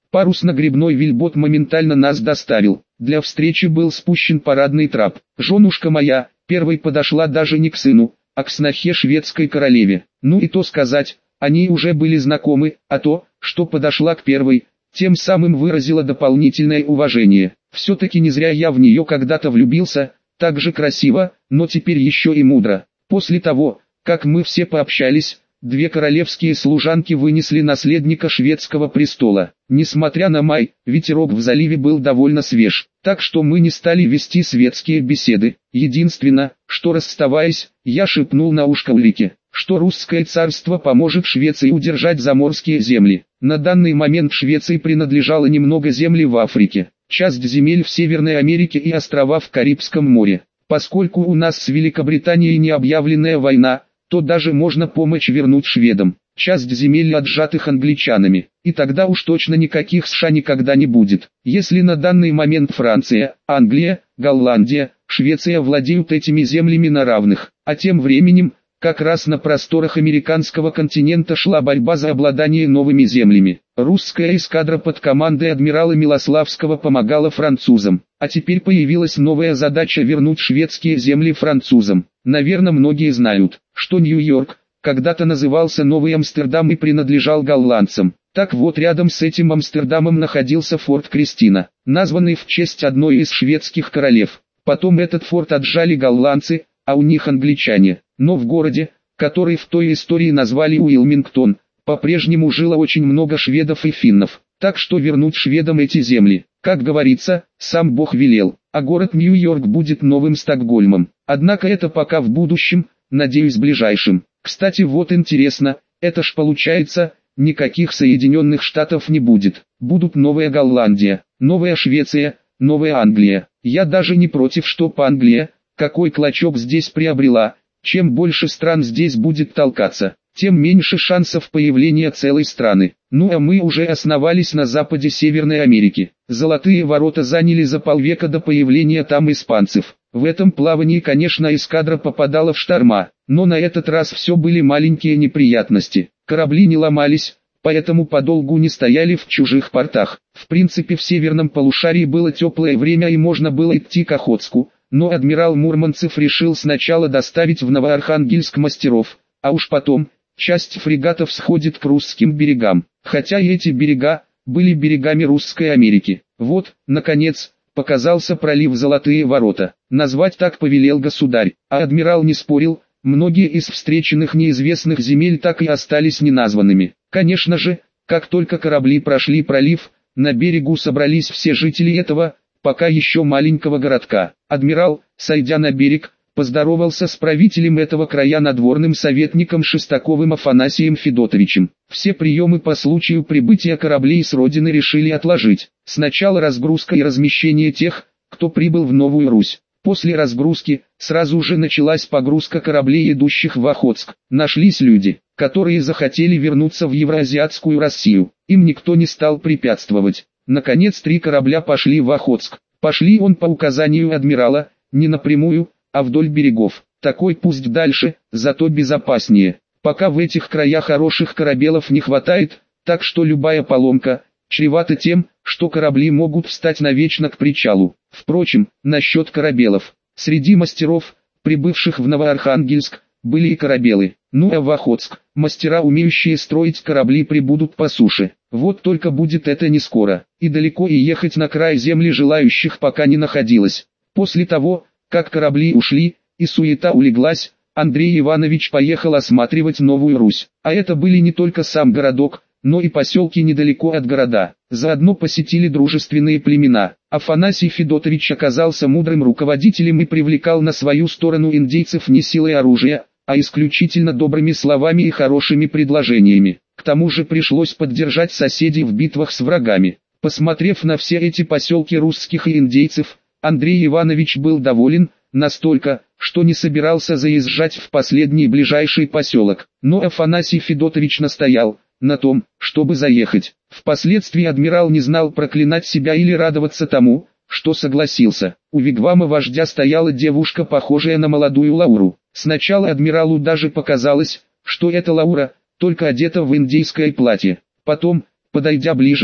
Парусно-гребной вельбот моментально нас доставил. Для встречи был спущен парадный трап. Женушка моя первой подошла даже не к сыну, а к снохе шведской королеве. Ну и то сказать, они уже были знакомы, а то, что подошла к первой, тем самым выразила дополнительное уважение. Все-таки не зря я в нее когда-то влюбился, так же красиво, но теперь еще и мудро. После того, как мы все пообщались, две королевские служанки вынесли наследника шведского престола. Несмотря на май, ветерок в заливе был довольно свеж, так что мы не стали вести светские беседы. Единственное, что расставаясь, я шепнул на ушко Ульрике, что русское царство поможет Швеции удержать заморские земли. На данный момент Швеции принадлежало немного земли в Африке, часть земель в Северной Америке и острова в Карибском море. Поскольку у нас с Великобританией не объявленная война, то даже можно помочь вернуть шведам часть земель, отжатых англичанами, и тогда уж точно никаких США никогда не будет. Если на данный момент Франция, Англия, Голландия, Швеция владеют этими землями на равных, а тем временем, как раз на просторах американского континента шла борьба за обладание новыми землями. Русская эскадра под командой адмирала Милославского помогала французам, а теперь появилась новая задача вернуть шведские земли французам. Наверное, многие знают, что Нью-Йорк когда-то назывался Новый Амстердам и принадлежал голландцам. Так вот, рядом с этим Амстердамом находился форт Кристина, названный в честь одной из шведских королев. Потом этот форт отжали голландцы, а у них англичане. Но в городе, который в той истории назвали Уилмингтон, по-прежнему жило очень много шведов и финнов. Так что вернуть шведам эти земли, как говорится, сам Бог велел, а город Нью-Йорк будет новым Стокгольмом. Однако это пока в будущем, надеюсь, ближайшем. Кстати, вот интересно, это ж получается, никаких Соединенных Штатов не будет. Будут Новая Голландия, Новая Швеция, Новая Англия. Я даже не против, чтоб Англия, какой клочок здесь приобрела. Чем больше стран здесь будет толкаться, тем меньше шансов появления целой страны. Ну а мы уже основались на западе Северной Америки. Золотые ворота заняли за полвека до появления там испанцев. В этом плавании, конечно, эскадра попадала в шторма, но на этот раз все были маленькие неприятности. Корабли не ломались, поэтому подолгу не стояли в чужих портах. В принципе, в северном полушарии было теплое время и можно было идти к Охотску, но адмирал Мурманцев решил сначала доставить в Новоархангельск мастеров, а уж потом часть фрегатов сходит к русским берегам, хотя и эти берега были берегами Русской Америки. Вот, наконец, показался пролив Золотые ворота. Назвать так повелел государь, а адмирал не спорил. Многие из встреченных неизвестных земель так и остались неназванными. Конечно же, как только корабли прошли пролив, на берегу собрались все жители этого, пока еще маленького городка. Адмирал, сойдя на берег, поздоровался с правителем этого края надворным советником Шестаковым Афанасием Федотовичем. Все приемы по случаю прибытия кораблей с родины решили отложить. Сначала разгрузка и размещение тех, кто прибыл в Новую Русь. После разгрузки, сразу же началась погрузка кораблей, идущих в Охотск. Нашлись люди, которые захотели вернуться в Евразиатскую Россию. Им никто не стал препятствовать. Наконец 3 корабля пошли в Охотск. Пошли он по указанию адмирала, не напрямую, а вдоль берегов. Такой пусть дальше, зато безопаснее. Пока в этих краях хороших корабелов не хватает, так что любая поломка чревата тем, что корабли могут встать навечно к причалу. Впрочем, насчет корабелов. Среди мастеров, прибывших в Новоархангельск, были и корабелы. Ну а в Охотск, мастера, умеющие строить корабли, прибудут по суше. Вот только будет это не скоро, и далеко и ехать на край земли желающих пока не находилось. После того, как корабли ушли, и суета улеглась, Андрей Иванович поехал осматривать Новую Русь. А это были не только сам городок, но и поселки недалеко от города. Заодно посетили дружественные племена. Афанасий Федотович оказался мудрым руководителем и привлекал на свою сторону индейцев не силой оружия, а исключительно добрыми словами и хорошими предложениями. К тому же пришлось поддержать соседей в битвах с врагами. Посмотрев на все эти поселки русских и индейцев, Андрей Иванович был доволен, настолько, что не собирался заезжать в последний ближайший поселок. Но Афанасий Федотович настоял на том, чтобы заехать. Впоследствии адмирал не знал, проклинать себя или радоваться тому, что согласился. У вигвама вождя стояла девушка, похожая на молодую Лауру. Сначала адмиралу даже показалось, что это Лаура, только одета в индейское платье. Потом, подойдя ближе,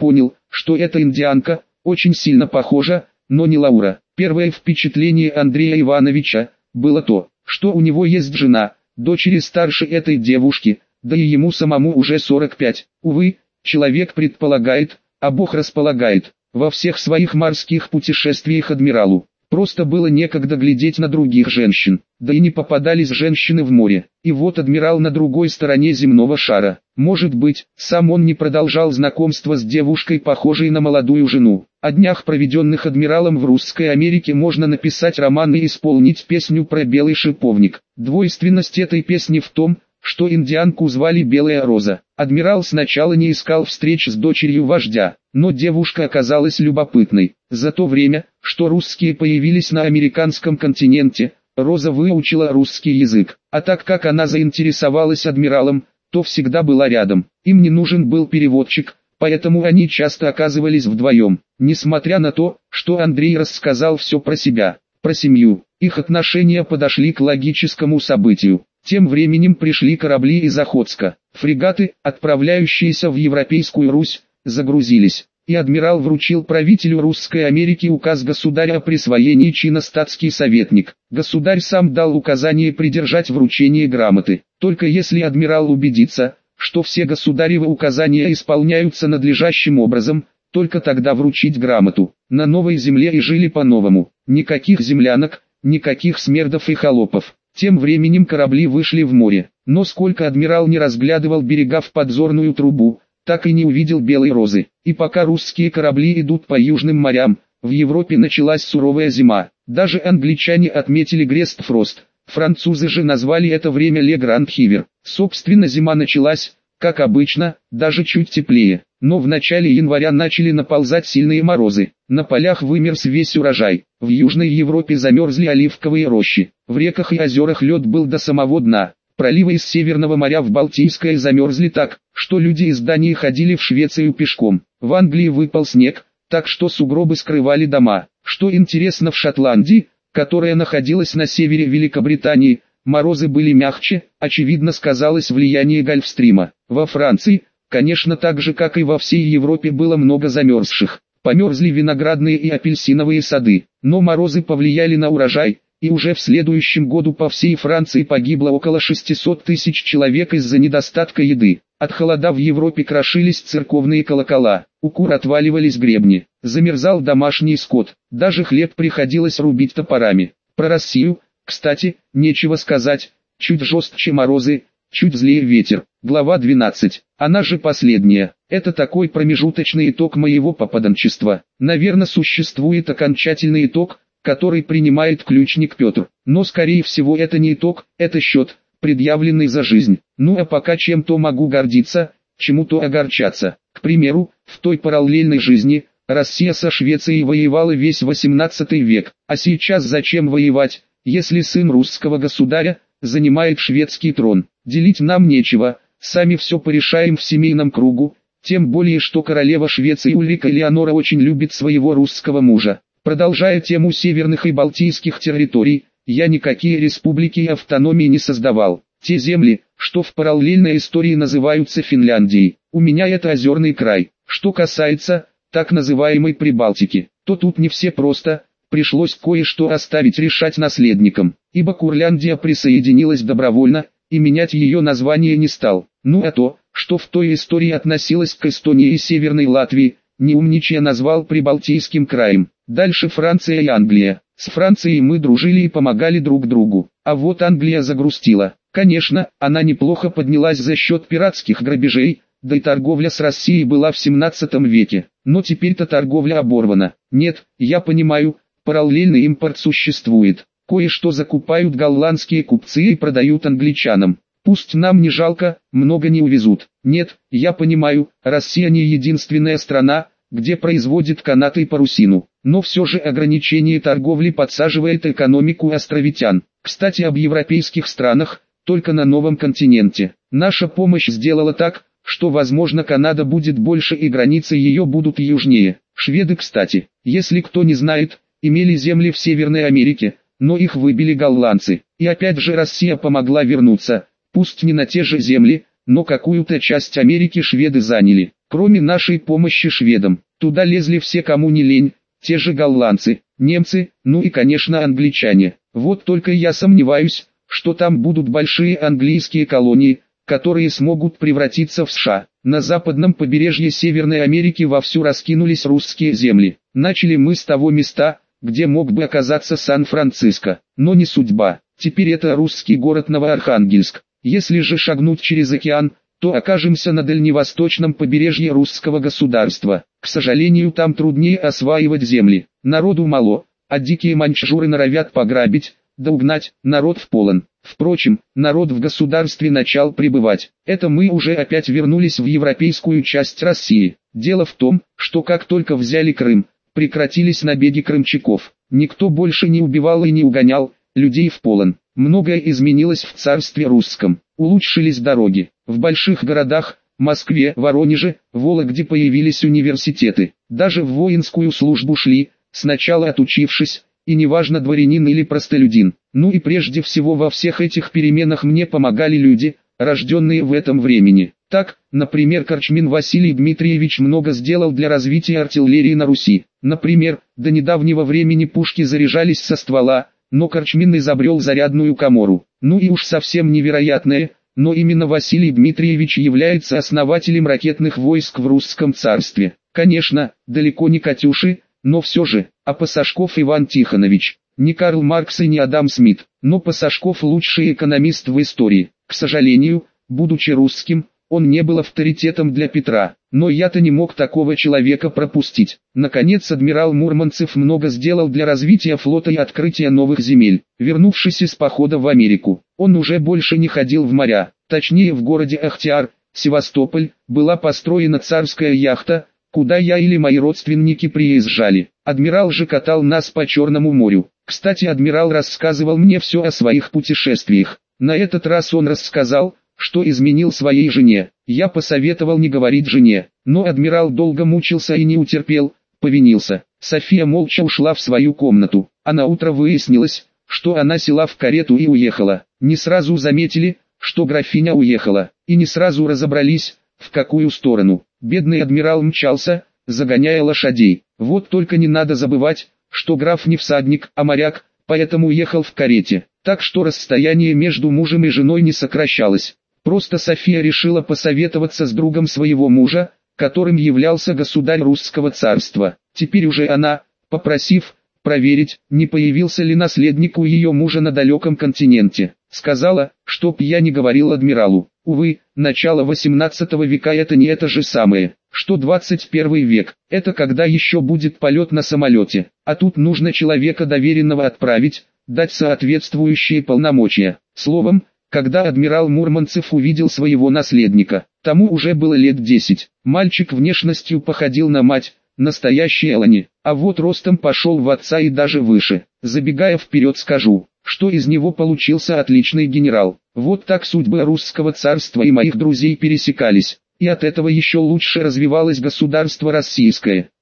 понял, что эта индианка очень сильно похожа, но не Лаура. Первое впечатление Андрея Ивановича было то, что у него есть жена, дочери старше этой девушки, да и ему самому уже 45. Увы, человек предполагает, а Бог располагает. Во всех своих морских путешествиях адмиралу просто было некогда глядеть на других женщин, да и не попадались женщины в море. И вот адмирал на другой стороне земного шара. Может быть, сам он не продолжал знакомство с девушкой, похожей на молодую жену. О днях, проведенных адмиралом в Русской Америке, можно написать роман и исполнить песню про белый шиповник. Двойственность этой песни в том, что индианку звали Белая Роза. Адмирал сначала не искал встреч с дочерью вождя, но девушка оказалась любопытной. За то время, что русские появились на американском континенте, Роза выучила русский язык, а так как она заинтересовалась адмиралом, то всегда была рядом. Им не нужен был переводчик, поэтому они часто оказывались вдвоем. Несмотря на то, что Андрей рассказал все про себя, про семью, их отношения подошли к логическому событию. Тем временем пришли корабли из Охотска. Фрегаты, отправляющиеся в Европейскую Русь, загрузились, и адмирал вручил правителю Русской Америки указ государя о присвоении чина статский советник. Государь сам дал указание придержать вручение грамоты. Только если адмирал убедится, что все государевы указания исполняются надлежащим образом, только тогда вручить грамоту. На новой земле и жили по-новому. Никаких землянок, никаких смердов и холопов. Тем временем корабли вышли в море, но сколько адмирал не разглядывал берега в подзорную трубу, так и не увидел Белой Розы. И пока русские корабли идут по южным морям, в Европе началась суровая зима. Даже англичане отметили Грестфрост, французы же назвали это время Ле Гранд Хивер. Собственно, зима началась, как обычно, даже чуть теплее. Но в начале января начали наползать сильные морозы. На полях вымерз весь урожай. В Южной Европе замерзли оливковые рощи. В реках и озерах лед был до самого дна. Проливы из Северного моря в Балтийское замерзли так, что люди из Дании ходили в Швецию пешком. В Англии выпал снег, так что сугробы скрывали дома. Что интересно, в Шотландии, которая находилась на севере Великобритании, морозы были мягче, очевидно сказалось влияние Гольфстрима. Во Франции, конечно, так же как и во всей Европе, было много замерзших. Померзли виноградные и апельсиновые сады, но морозы повлияли на урожай, и уже в следующем году по всей Франции погибло около 600 тысяч человек из-за недостатка еды. От холода в Европе крошились церковные колокола, у кур отваливались гребни, замерзал домашний скот, даже хлеб приходилось рубить топорами. Про Россию, кстати, нечего сказать, чуть жестче морозы, чуть злее ветер. Глава 12. Она же последняя. Это такой промежуточный итог моего попаданчества. Наверное, существует окончательный итог, который принимает ключник Петр. Но скорее всего это не итог, это счет, предъявленный за жизнь. Ну а пока чем-то могу гордиться, чему-то огорчаться. К примеру, в той параллельной жизни, Россия со Швецией воевала весь 18 век. А сейчас зачем воевать, если сын русского государя занимает шведский трон? Делить нам нечего, сами все порешаем в семейном кругу, тем более что королева Швеции Ульрика Элеонора очень любит своего русского мужа. Продолжая тему северных и балтийских территорий, я никакие республики и автономии не создавал. Те земли, что в параллельной истории называются Финляндией, у меня это озерный край. Что касается так называемой Прибалтики, то тут не все просто, пришлось кое-что оставить решать наследникам, ибо Курляндия присоединилась добровольно, и менять ее название не стал. Ну а то, что в той истории относилось к Эстонии и Северной Латвии, неумничая назвал Прибалтийским краем. Дальше Франция и Англия. С Францией мы дружили и помогали друг другу. А вот Англия загрустила. Конечно, она неплохо поднялась за счет пиратских грабежей, да и торговля с Россией была в 17 веке. Но теперь-то торговля оборвана. Нет, я понимаю, параллельный импорт существует. Кое-что закупают голландские купцы и продают англичанам. Пусть нам не жалко, много не увезут. Нет, я понимаю, Россия не единственная страна, где производит канаты и парусину. Но все же ограничение торговли подсаживает экономику островитян. Кстати, об европейских странах, только на новом континенте. Наша помощь сделала так, что возможно Канада будет больше и границы ее будут южнее. Шведы, кстати, если кто не знает, имели земли в Северной Америке, но их выбили голландцы. И опять же Россия помогла вернуться, пусть не на те же земли, но какую-то часть Америки шведы заняли. кроме нашей помощи шведам. Туда лезли все, кому не лень, те же голландцы, немцы, ну и конечно англичане. Вот только я сомневаюсь, что там будут большие английские колонии, которые смогут превратиться в США. На западном побережье Северной Америки вовсю раскинулись русские земли. Начали мы с того места, где мог бы оказаться Сан-Франциско, но не судьба. Теперь это русский город Новоархангельск. Если же шагнуть через океан, то окажемся на дальневосточном побережье русского государства. К сожалению, там труднее осваивать земли. Народу мало, а дикие маньчжуры норовят пограбить, да угнать, народ в полон. Впрочем, народ в государстве начал прибывать. Это мы уже опять вернулись в европейскую часть России. Дело в том, что как только взяли Крым, прекратились набеги крымчаков. Никто больше не убивал и не угонял, людей в полон. Многое изменилось в царстве русском. Улучшились дороги. В больших городах, Москве, Воронеже, Вологде появились университеты. Даже в воинскую службу шли, сначала отучившись, и неважно дворянин или простолюдин. Ну и прежде всего во всех этих переменах мне помогали люди, рожденные в этом времени. Так, например, Корчмин Василий Дмитриевич много сделал для развития артиллерии на Руси. Например, до недавнего времени пушки заряжались со ствола, но Корчмин изобрел зарядную камору. Ну и уж совсем невероятное, но именно Василий Дмитриевич является основателем ракетных войск в русском царстве. Конечно, далеко не Катюши, но все же, а Пасашков Иван Тихонович, не Карл Маркс и не Адам Смит, но Пасашков лучший экономист в истории. К сожалению, будучи русским, он не был авторитетом для Петра, но я-то не мог такого человека пропустить. Наконец адмирал Мурманцев много сделал для развития флота и открытия новых земель. Вернувшись из похода в Америку, он уже больше не ходил в моря, точнее в городе Ахтиар, Севастополь, была построена царская яхта, куда я или мои родственники приезжали. Адмирал же катал нас по Черному морю. Кстати, адмирал рассказывал мне все о своих путешествиях. На этот раз он рассказал, что изменил своей жене. Я посоветовал не говорить жене, но адмирал долго мучился и не утерпел, повинился. София молча ушла в свою комнату, а на утро выяснилось, что она села в карету и уехала. Не сразу заметили, что графиня уехала, и не сразу разобрались, в какую сторону. Бедный адмирал мчался, загоняя лошадей. Вот только не надо забывать, что граф не всадник, а моряк, поэтому уехал в карете. Так что расстояние между мужем и женой не сокращалось. Просто София решила посоветоваться с другом своего мужа, которым являлся государь русского царства. Теперь уже она, попросив проверить, не появился ли наследник у ее мужа на далеком континенте, сказала, чтоб я не говорил адмиралу. Увы, начало 18 века это не это же самое, что 21 век, это когда еще будет полет на самолете, а тут нужно человека доверенного отправить, дать соответствующие полномочия. Словом, когда адмирал Мурманцев увидел своего наследника, тому уже было лет 10. Мальчик внешностью походил на мать, настоящий Элани, а вот ростом пошел в отца и даже выше. Забегая вперед скажу, что из него получился отличный генерал. Вот так судьбы русского царства и моих друзей пересекались, и от этого еще лучше развивалось государство российское.